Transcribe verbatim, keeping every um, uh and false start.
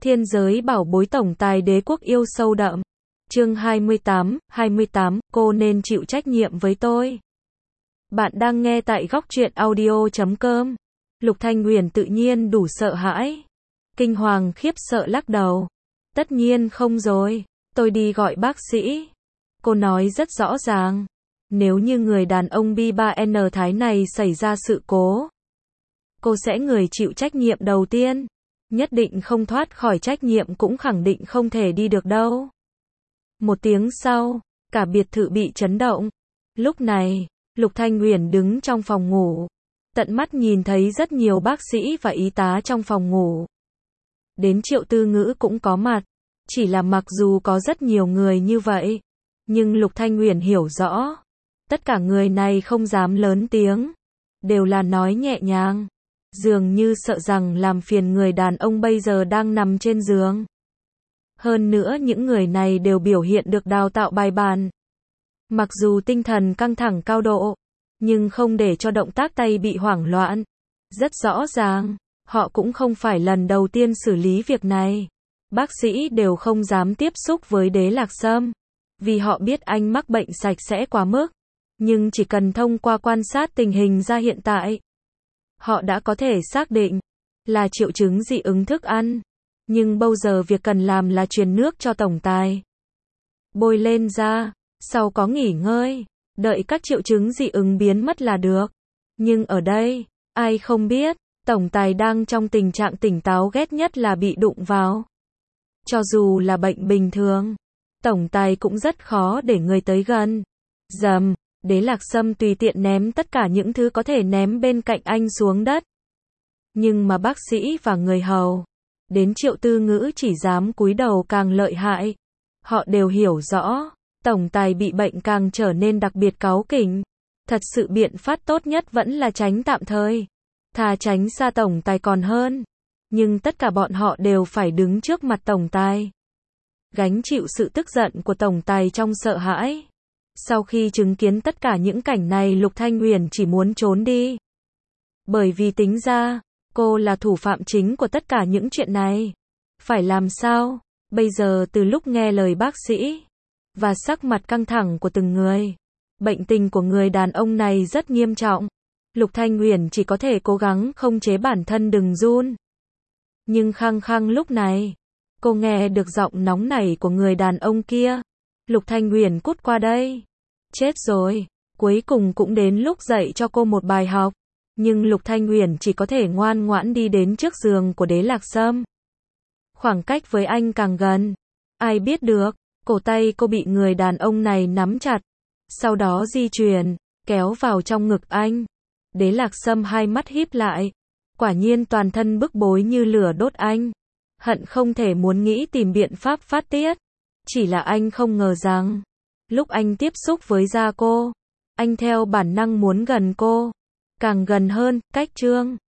Thiên giới bảo bối tổng tài đế quốc yêu sâu đậm. Chương hai mươi tám, hai mươi tám, cô nên chịu trách nhiệm với tôi. Bạn đang nghe tại góc truyện audio chấm com. Lục Thanh Huyền tự nhiên đủ sợ hãi. Kinh hoàng khiếp sợ lắc đầu. Tất nhiên không rồi, tôi đi gọi bác sĩ. Cô nói rất rõ ràng. Nếu như người đàn ông bi ba N Thái này xảy ra sự cố, cô sẽ người chịu trách nhiệm đầu tiên. Nhất định không thoát khỏi trách nhiệm, cũng khẳng định không thể đi được đâu. Một tiếng sau, cả biệt thự bị chấn động. Lúc này, Lục Thanh Huyền đứng trong phòng ngủ. Tận mắt nhìn thấy rất nhiều bác sĩ và y tá trong phòng ngủ. Đến Triệu Tư Ngữ cũng có mặt. Chỉ là mặc dù có rất nhiều người như vậy, nhưng Lục Thanh Huyền hiểu rõ. Tất cả người này không dám lớn tiếng. Đều là nói nhẹ nhàng. Dường như sợ rằng làm phiền người đàn ông bây giờ đang nằm trên giường. Hơn nữa những người này đều biểu hiện được đào tạo bài bản. Mặc dù tinh thần căng thẳng cao độ, nhưng không để cho động tác tay bị hoảng loạn. Rất rõ ràng, họ cũng không phải lần đầu tiên xử lý việc này. Bác sĩ đều không dám tiếp xúc với Đế Lạc Sâm, vì họ biết anh mắc bệnh sạch sẽ quá mức. Nhưng chỉ cần thông qua quan sát tình hình ra hiện tại, họ đã có thể xác định là triệu chứng dị ứng thức ăn. Nhưng bây giờ việc cần làm là truyền nước cho tổng tài. Bôi lên da, sau có nghỉ ngơi, đợi các triệu chứng dị ứng biến mất là được. Nhưng ở đây, ai không biết, tổng tài đang trong tình trạng tỉnh táo, ghét nhất là bị đụng vào. Cho dù là bệnh bình thường, tổng tài cũng rất khó để người tới gần. Dầm, Đế Lạc Sâm tùy tiện ném tất cả những thứ có thể ném bên cạnh anh xuống đất. Nhưng mà bác sĩ và người hầu, đến Triệu Tư Ngữ chỉ dám cúi đầu càng lợi hại. Họ đều hiểu rõ, tổng tài bị bệnh càng trở nên đặc biệt cáu kỉnh. Thật sự biện pháp tốt nhất vẫn là tránh tạm thời. Thà tránh xa tổng tài còn hơn. Nhưng tất cả bọn họ đều phải đứng trước mặt tổng tài, gánh chịu sự tức giận của tổng tài trong sợ hãi. Sau khi chứng kiến tất cả những cảnh này, Lục Thanh Huyền chỉ muốn trốn đi. Bởi vì tính ra, cô là thủ phạm chính của tất cả những chuyện này. Phải làm sao? Bây giờ từ lúc nghe lời bác sĩ, và sắc mặt căng thẳng của từng người, bệnh tình của người đàn ông này rất nghiêm trọng. Lục Thanh Huyền chỉ có thể cố gắng khống chế bản thân đừng run. Nhưng khăng khăng lúc này, cô nghe được giọng nóng nảy của người đàn ông kia. Lục Thanh Huyền cút qua đây. Chết rồi, cuối cùng cũng đến lúc dạy cho cô một bài học. Nhưng Lục Thanh Huyền chỉ có thể ngoan ngoãn đi đến trước giường của Đế Lạc Sâm. Khoảng cách với anh càng gần, ai biết được, cổ tay cô bị người đàn ông này nắm chặt. Sau đó di chuyển, kéo vào trong ngực anh. Đế Lạc Sâm hai mắt híp lại. Quả nhiên toàn thân bức bối như lửa đốt anh. Hận không thể muốn nghĩ tìm biện pháp phát tiết. Chỉ là anh không ngờ rằng, lúc anh tiếp xúc với da cô, anh theo bản năng muốn gần cô. Càng gần hơn, cách trương,